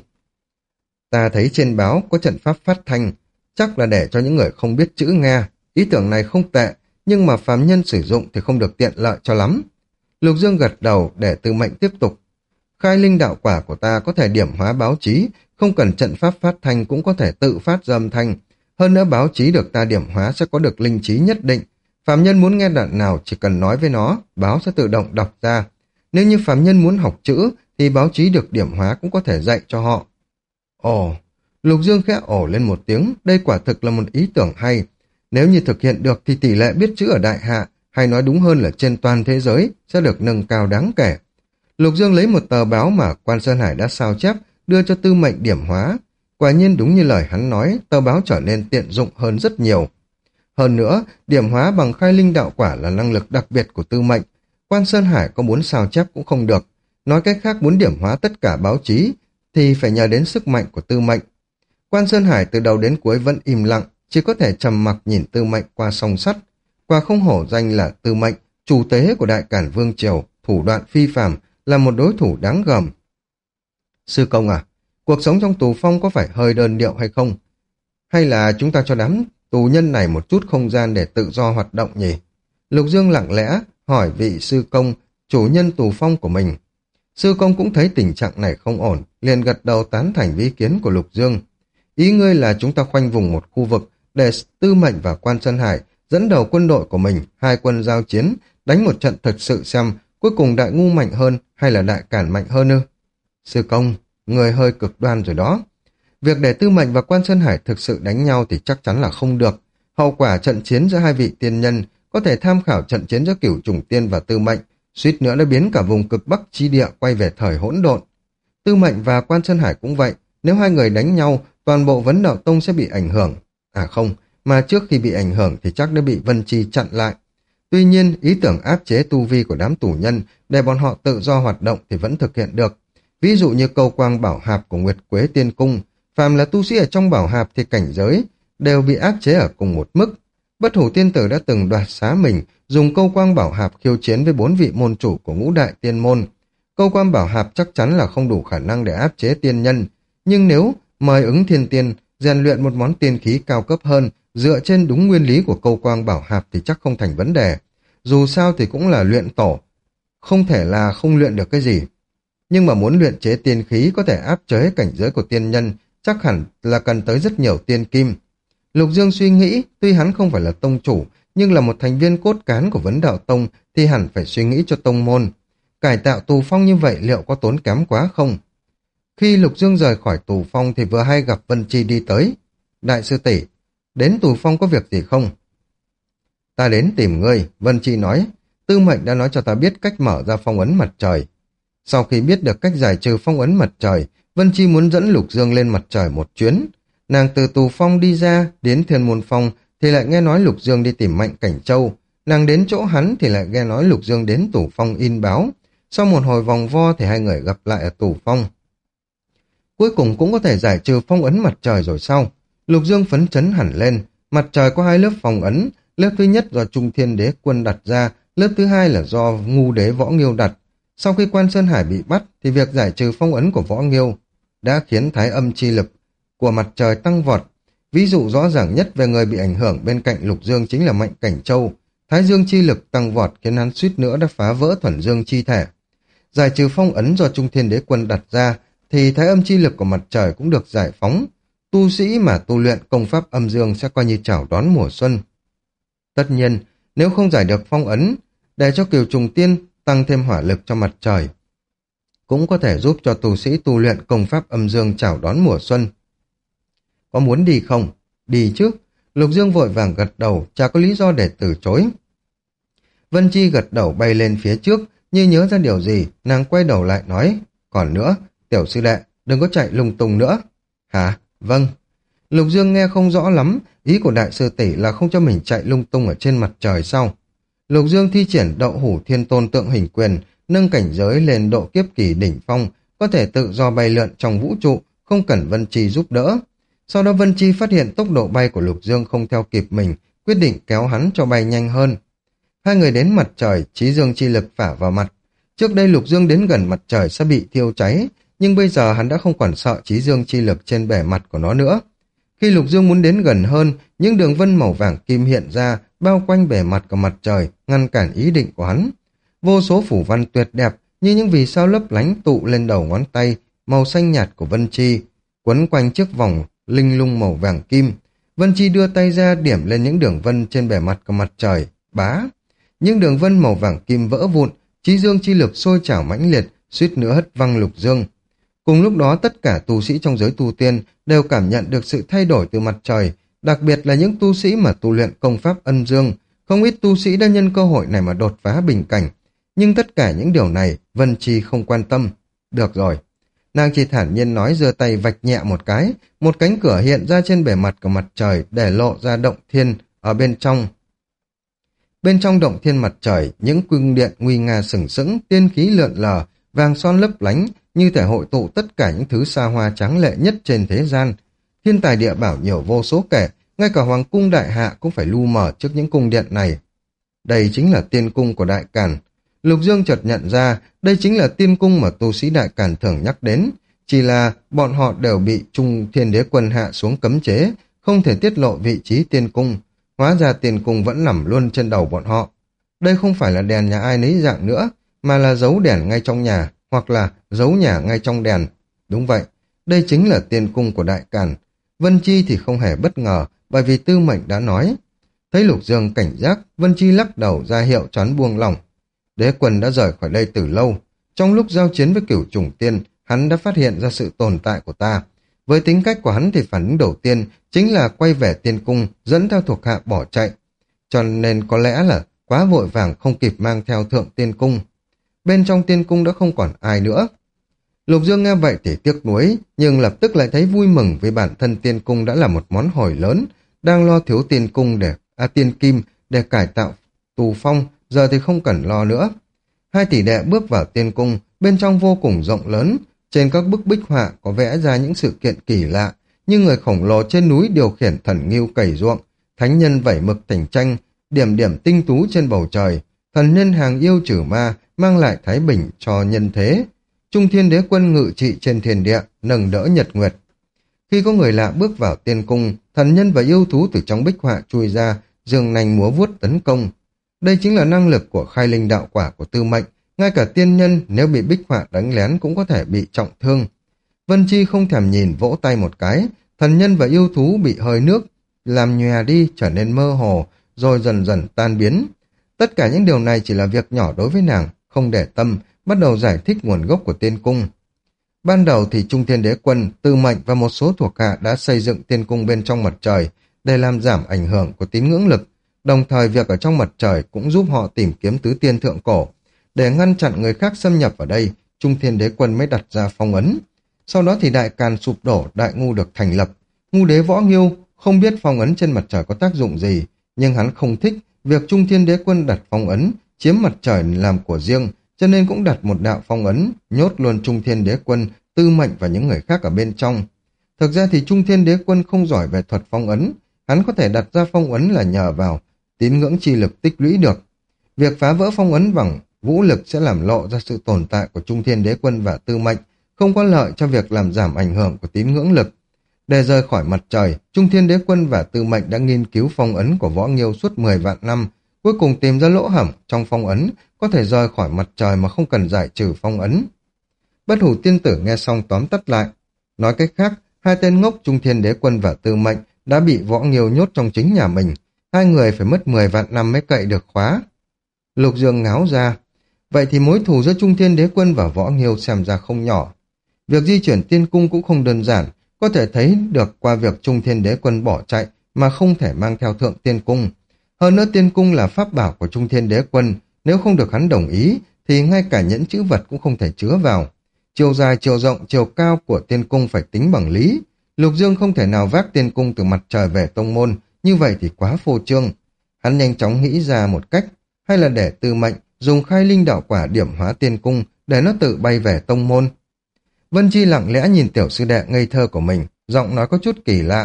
Ta thấy trên báo có trận pháp phát thanh, chắc là để cho những người không biết chữ nghe. Ý tưởng này không tệ, nhưng mà phàm nhân sử dụng thì không được tiện lợi cho lắm. Lục Dương gật đầu để Tư Mệnh tiếp tục. Khai linh đạo quả của ta có thể điểm hóa báo chí, không cần trận pháp phát thanh cũng có thể tự phát ra âm thanh. Hơn nữa báo chí được ta điểm hóa sẽ có được linh trí nhất định. Phàm nhân muốn nghe đoạn nào chỉ cần nói với nó, báo sẽ tự động đọc ra. Nếu như phàm nhân muốn học chữ thì báo chí được điểm hóa cũng có thể dạy cho họ. Ồ, Lục Dương khẽ ồ lên một tiếng, đây quả thực là một ý tưởng hay. Nếu như thực hiện được thì tỷ lệ biết chữ ở Đại Hạ, hay nói đúng hơn là trên toàn thế giới, sẽ được nâng cao đáng kể. Lục Dương lấy một tờ báo mà Quan Sơn Hải đã sao chép, đưa cho Tư Mệnh điểm hóa. Quả nhiên đúng như lời hắn nói, tờ báo trở nên tiện dụng hơn rất nhiều. Hơn nữa, điểm hóa bằng khai linh đạo quả là năng lực đặc biệt của Tư Mệnh. Quan Sơn Hải có muốn sao chép cũng không được. Nói cách khác muốn điểm hóa tất cả báo chí, thì phải nhờ đến sức mạnh của Tư Mệnh. Quan Sơn Hải từ đầu đến cuối vẫn im lặng, chỉ có thể trầm mặc nhìn Tư Mệnh qua song sắt. Qua không hổ danh là Tư Mệnh, chủ tế của Đại Cản Vương Triều, thủ đoạn phi phàm, là một đối thủ đáng gờm. Sư công à, cuộc sống trong tù phong có phải hơi đơn điệu hay không? Hay là chúng ta cho đám tù nhân này một chút không gian để tự do hoạt động nhỉ? Lục Dương lặng lẽ hỏi vị sư công, chủ nhân tù phong của mình. Sư công cũng thấy tình trạng này không ổn, liền gật đầu tán thành với ý kiến của Lục Dương. Ý ngươi là chúng ta khoanh vùng một khu vực để Tư Mệnh và Quan Sơn Hải dẫn đầu quân đội của mình, hai quân giao chiến, đánh một trận thực sự xem cuối cùng đại ngu mạnh hơn hay là đại cản mạnh hơn ư? Sư công, người hơi cực đoan rồi đó. Việc để Tư Mệnh và Quan Sơn Hải thực sự đánh nhau thì chắc chắn là không được. Hậu quả trận chiến giữa hai vị tiên nhân có thể tham khảo trận chiến giữa Cửu Trùng Tiên và Tư Mệnh, suýt nữa đã biến cả vùng cực Bắc chi địa quay về thời hỗn độn. Tư Mệnh và Quan Sơn Hải cũng vậy, nếu hai người đánh nhau, toàn bộ Vấn Đạo Tông sẽ bị ảnh hưởng. À không, mà trước khi bị ảnh hưởng thì chắc đã bị Vân Chi chặn lại. Tuy nhiên, ý tưởng áp chế tu vi của đám tù nhân để bọn họ tự do hoạt động thì vẫn thực hiện được. Ví dụ như câu quang bảo hạp của Nguyệt Quế Tiên Cung, phàm là tu sĩ ở trong bảo hạp thì cảnh giới đều bị áp chế ở cùng một mức. Bất Hủ Tiên Tử đã từng đoạt xá mình, dùng câu quang bảo hạp khiêu chiến với 4 vị môn chủ của Ngũ Đại Tiên Môn. Câu quang bảo hạp chắc chắn là không đủ khả năng để áp chế tiên nhân, nhưng nếu mời ứng thiên tiên, rèn luyện một món tiên khí cao cấp hơn, dựa trên đúng nguyên lý của câu quang bảo hạp thì chắc không thành vấn đề. Dù sao thì cũng là luyện tổ, không thể là không luyện được cái gì. Nhưng mà muốn luyện chế tiên khí có thể áp chế cảnh giới của tiên nhân, chắc hẳn là cần tới rất nhiều tiên kim. Lục Dương suy nghĩ, tuy hắn không phải là tông chủ, nhưng là một thành viên cốt cán của Vấn Đạo Tông thì hẳn phải suy nghĩ cho tông môn. Cải tạo tù phong như vậy liệu có tốn kém quá không? Khi Lục Dương rời khỏi tù phong thì vừa hay gặp Vân Chi đi tới. Đại sư tỷ, đến tù phong có việc gì không? Ta đến tìm ngươi, Vân Chi nói. Tư Mệnh đã nói cho ta biết cách mở ra phong ấn mặt trời. Sau khi biết được cách giải trừ phong ấn mặt trời, Vân Chi muốn dẫn Lục Dương lên mặt trời một chuyến. Nàng từ tù phong đi ra, đến Thiên Môn Phong thì lại nghe nói Lục Dương đi tìm Mạnh Cảnh Châu. Nàng đến chỗ hắn thì lại nghe nói Lục Dương đến tù phong in báo. Sau một hồi vòng vo thì hai người gặp lại ở tù phong. Cuối cùng cũng có thể giải trừ phong ấn mặt trời rồi sao? Lục Dương phấn chấn hẳn lên, mặt trời có hai lớp phong ấn, lớp thứ nhất do Trung Thiên Đế Quân đặt ra, lớp thứ hai là do Ngu Đế Võ Nghiêu đặt. Sau khi Quan Sơn Hải bị bắt thì việc giải trừ phong ấn của Võ Nghiêu đã khiến thái âm chi lực của mặt trời tăng vọt. Ví dụ rõ ràng nhất về người bị ảnh hưởng bên cạnh Lục Dương chính là Mạnh Cảnh Châu. Thái dương chi lực tăng vọt khiến hắn suýt nữa đã phá vỡ thuần dương chi thể. Giải trừ phong ấn do Trung Thiên Đế Quân đặt ra thì thái âm chi lực của mặt trời cũng được giải phóng. Tu sĩ mà tu luyện công pháp âm dương sẽ coi như chào đón mùa xuân. Tất nhiên, nếu không giải được phong ấn, để cho Kiều Trùng Tiên tăng thêm hỏa lực cho mặt trời, cũng có thể giúp cho tu sĩ tu luyện công pháp âm dương chào đón mùa xuân. Có muốn đi không? Đi chứ. Lục Dương vội vàng gật đầu, chả có lý do để từ chối. Vân Chi gật đầu bay lên phía trước, như nhớ ra điều gì, nàng quay đầu lại nói, còn nữa, tiểu sư đệ, đừng có chạy lung tung nữa. Hả? Vâng. Lục Dương nghe không rõ lắm, ý của đại sư tỷ là không cho mình chạy lung tung ở trên mặt trời sau. Lục Dương thi triển Đậu Hủ Thiên Tôn tượng hình quyền, nâng cảnh giới lên độ kiếp kỳ đỉnh phong, có thể tự do bay lượn trong vũ trụ, không cần Vân Chi giúp đỡ. Sau đó Vân Chi phát hiện tốc độ bay của Lục Dương không theo kịp mình, quyết định kéo hắn cho bay nhanh hơn. Hai người đến mặt trời, Chí Dương chi lực phả vào mặt. Trước đây Lục Dương đến gần mặt trời sẽ bị thiêu cháy, nhưng bây giờ hắn đã không còn sợ Chí Dương chi lực trên bề mặt của nó nữa. Khi Lục Dương muốn đến gần hơn, những đường vân màu vàng kim hiện ra, bao quanh bề mặt của mặt trời, ngăn cản ý định của hắn. Vô số phủ văn tuyệt đẹp, như những vì sao lấp lánh tụ lên đầu ngón tay, màu xanh nhạt của Vân Chi, quấn quanh chiếc vòng linh lung màu vàng kim. Vân Chi đưa tay ra điểm lên những đường vân trên bề mặt của mặt trời, bá. Những đường vân màu vàng kim vỡ vụn, Chí Dương chi lực sôi trào mãnh liệt, suýt nữa hất văng Lục Dương. Cùng lúc đó tất cả tu sĩ trong giới tu tiên đều cảm nhận được sự thay đổi từ mặt trời, đặc biệt là những tu sĩ mà tu luyện công pháp âm dương. Không ít tu sĩ đã nhân cơ hội này mà đột phá bình cảnh. Nhưng tất cả những điều này Vân Chi không quan tâm. Được rồi. Nàng chỉ thản nhiên nói, giơ tay vạch nhẹ một cái, một cánh cửa hiện ra trên bề mặt của mặt trời để lộ ra động thiên ở bên trong. Bên trong động thiên mặt trời, những cung điện nguy nga sừng sững, tiên khí lượn lờ, vàng son lấp lánh, như thể hội tụ tất cả những thứ xa hoa tráng lệ nhất trên thế gian. Thiên tài địa bảo nhiều vô số kể, ngay cả hoàng cung đại hạ cũng phải lu mờ trước những cung điện này. Đây chính là tiên cung của Đại Càn. Lục Dương chợt nhận ra, đây chính là tiên cung mà tu sĩ Đại Càn thường nhắc đến, chỉ là bọn họ đều bị Trung Thiên Đế Quân hạ xuống cấm chế, không thể tiết lộ vị trí tiên cung. Hóa ra tiên cung vẫn nằm luôn trên đầu bọn họ. Đây không phải là đèn nhà ai nấy dạng nữa, mà là giấu đèn ngay trong nhà, hoặc là giấu nhà ngay trong đèn. Đúng vậy, đây chính là tiên cung của Đại Càn. Vân Chi thì không hề bất ngờ, bởi vì Tư Mệnh đã nói. Thấy Lục Dương cảnh giác, Vân Chi lắc đầu ra hiệu cho hắn buông lỏng. Đế Quân đã rời khỏi đây từ lâu. Trong lúc giao chiến với Cửu Trùng Tiên, hắn đã phát hiện ra sự tồn tại của ta. Với tính cách của hắn thì phản ứng đầu tiên chính là quay về tiên cung, dẫn theo thuộc hạ bỏ chạy. Cho nên có lẽ là quá vội vàng không kịp mang theo thượng tiên cung. Bên trong tiên cung đã không còn ai nữa. Lục Dương nghe vậy thì tiếc nuối, nhưng lập tức lại thấy vui mừng vì bản thân tiên cung đã là một món hồi lớn, đang lo thiếu tiên cung tiên kim để cải tạo tù phong, giờ thì không cần lo nữa. Hai tỷ đệ bước vào tiên cung, bên trong vô cùng rộng lớn, trên các bức bích họa có vẽ ra những sự kiện kỳ lạ, như người khổng lồ trên núi điều khiển thần ngưu cày ruộng, thánh nhân vẩy mực thành tranh, điểm điểm tinh tú trên bầu trời, thần nhân hàng yêu trừ ma, mang lại thái bình cho nhân thế. Trung Thiên Đế Quân ngự trị trên thiên địa, nâng đỡ nhật nguyệt. Khi có người lạ bước vào tiên cung, thần nhân và yêu thú từ trong bích họa chui ra, giương nanh múa vuốt tấn công. Đây chính là năng lực của khai linh đạo quả của Tư Mệnh, ngay cả tiên nhân nếu bị bích họa đánh lén cũng có thể bị trọng thương. Vân Chi không thèm nhìn, vỗ tay một cái, thần nhân và yêu thú bị hơi nước làm nhòe đi, trở nên mơ hồ, rồi dần dần tan biến. Tất cả những điều này chỉ là việc nhỏ đối với nàng, không để tâm, bắt đầu giải thích nguồn gốc của tiên cung. Ban đầu thì Trung Thiên Đế Quân, Tư Mệnh và một số thuộc hạ đã xây dựng tiên cung bên trong mặt trời để làm giảm ảnh hưởng của tín ngưỡng lực. Đồng thời việc ở trong mặt trời cũng giúp họ tìm kiếm tứ tiên thượng cổ. Để ngăn chặn người khác xâm nhập vào đây, Trung Thiên Đế Quân mới đặt ra phong ấn. Sau đó thì Đại Càn sụp đổ, Đại Ngu được thành lập. Ngu Đế Võ Nghiêu không biết phong ấn trên mặt trời có tác dụng gì, nhưng hắn không thích việc Trung Thiên Đế Quân đặt phong ấn, chiếm mặt trời làm của riêng, cho nên cũng đặt một đạo phong ấn, nhốt luôn Trung Thiên Đế Quân, Tư Mệnh và những người khác ở bên trong. Thực ra thì Trung Thiên Đế Quân không giỏi về thuật phong ấn, hắn có thể đặt ra phong ấn là nhờ vào tín ngưỡng chi lực tích lũy được. Việc phá vỡ phong ấn bằng vũ lực sẽ làm lộ ra sự tồn tại của Trung Thiên Đế Quân và Tư Mệnh, không có lợi cho việc làm giảm ảnh hưởng của tín ngưỡng lực. Để rời khỏi mặt trời, Trung Thiên Đế Quân và Tư Mệnh đã nghiên cứu phong ấn của Võ Nghiêu suốt 10 vạn năm, cuối cùng tìm ra lỗ hổng trong phong ấn, có thể rời khỏi mặt trời mà không cần giải trừ phong ấn. Bất Hủ Tiên Tử nghe xong tóm tắt lại. Nói cách khác, hai tên ngốc Trung Thiên Đế Quân và Tư Mệnh đã bị Võ Nghiêu nhốt trong chính nhà mình. Hai người phải mất 10 vạn năm mới cậy được khóa. Lục Dương ngáo ra. Vậy thì mối thù giữa Trung Thiên Đế Quân và Võ Nghiêu xem ra không nhỏ. Việc di chuyển tiên cung cũng không đơn giản, có thể thấy được qua việc Trung Thiên Đế Quân bỏ chạy mà không thể mang theo thượng tiên cung. Hơn nữa tiên cung là pháp bảo của Trung Thiên Đế Quân, nếu không được hắn đồng ý thì ngay cả nhẫn chữ vật cũng không thể chứa vào. Chiều dài, chiều rộng, chiều cao của tiên cung phải tính bằng lý. Lục Dương không thể nào vác tiên cung từ mặt trời về tông môn, như vậy thì quá phô trương. Hắn nhanh chóng nghĩ ra một cách, hay là để Tư Mệnh dùng khai linh đạo quả điểm hóa tiên cung để nó tự bay về tông môn. Vân Chi lặng lẽ nhìn tiểu sư đệ ngây thơ của mình, giọng nói có chút kỳ lạ.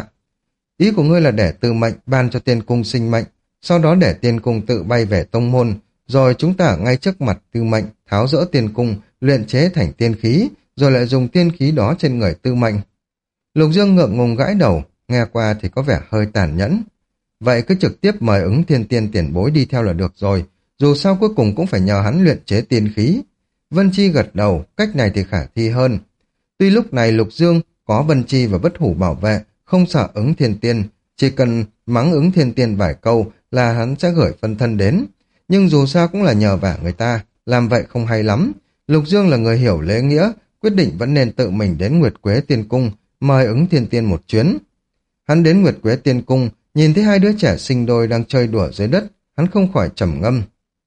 Ý của ngươi là để Tư Mệnh ban cho tiên cung sinh mệnh, sau đó để tiên cung tự bay về tông môn, rồi chúng ta ở ngay trước mặt Tư Mệnh tháo rỡ tiên cung, luyện chế thành tiên khí, rồi lại dùng tiên khí đó trên người Tư Mệnh. Lục Dương ngượng ngùng gãi đầu, nghe qua thì có vẻ hơi tàn nhẫn. Vậy cứ trực tiếp mời ứng thiên tiên tiền bối đi theo là được rồi, dù sao cuối cùng cũng phải nhờ hắn luyện chế tiên khí. Vân Chi gật đầu, cách này thì khả thi hơn. Tuy lúc này Lục Dương có Vân Chi và Bất Hủ bảo vệ, không sợ ứng thiên tiên, chỉ cần mắng ứng thiên tiên vài câu là hắn sẽ gửi phân thân đến. Nhưng dù sao cũng là nhờ vả người ta, làm vậy không hay lắm. Lục Dương là người hiểu lễ nghĩa, quyết định vẫn nên tự mình đến Nguyệt Quế Tiên Cung, mời ứng thiên tiên một chuyến. Hắn đến Nguyệt Quế Tiên Cung, nhìn thấy hai đứa trẻ sinh đôi đang chơi đùa dưới đất, hắn không khỏi trầm ngâm.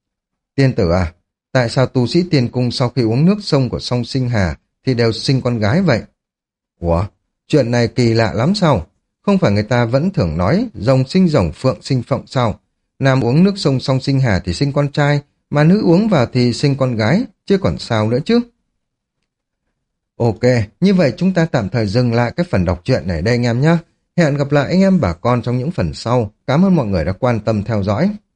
Tiên tử à, tại sao tu sĩ Tiên Cung sau khi uống nước sông của sông Sinh Hà thì đều sinh con gái vậy? Ủa, chuyện này kỳ lạ lắm sao? Không phải người ta vẫn thường nói rồng sinh rồng, phượng sinh phượng sao? Nam uống nước sông sông Sinh Hà thì sinh con trai, mà nữ uống vào thì sinh con gái, chứ còn sao nữa chứ? Ok, như vậy chúng ta tạm thời dừng lại cái phần đọc truyện này đây anh em nhé. Hẹn gặp lại anh em bà con trong những phần sau. Cảm ơn mọi người đã quan tâm theo dõi.